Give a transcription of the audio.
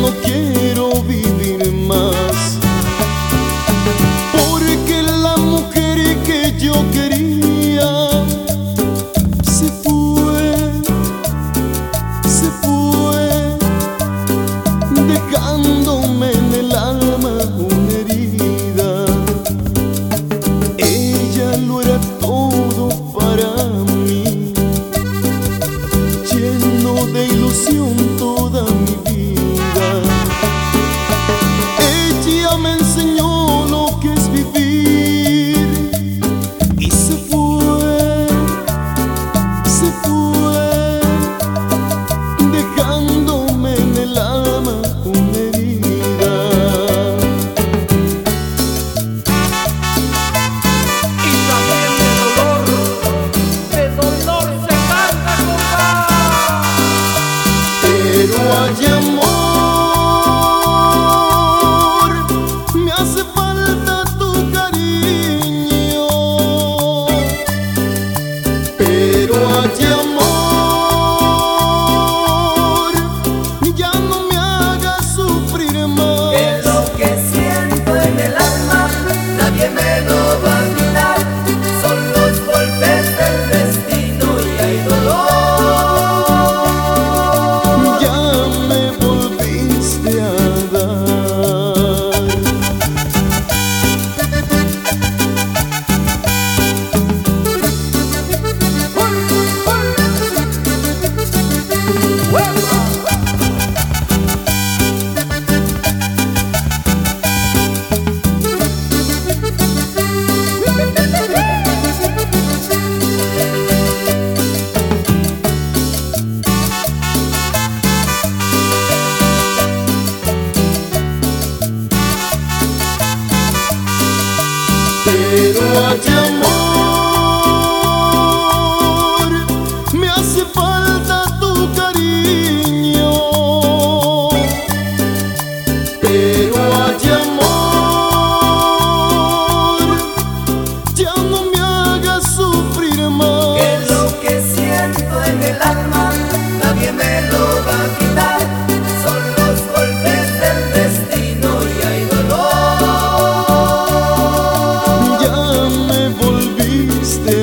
no quiero vivir más, porque la mujer que yo quería se fue, dejándome en el alma una herida. Ella lo era todo para mí, lleno de ilusión toda mi vida. Ella me enseñó lo que es vivir y se fue, dejándome en el alma una herida. Y también de dolor se canta, compa. Pero hay amor, me hace falta tu cariño. Pero hay amor, ya no me hagas sufrir más. Que lo que siento en el alma nadie me lo va a quitar. Son los golpes del destino y hay dolor. Ya me volviste a dar. Pero hay amor, me hace falta tu cariño. Pero hay amor, ya no me hagas sufrir más. Que lo que siento en el alma nadie me lo va a quitar. Son los golpes del destino y hay dolor. Ya me volviste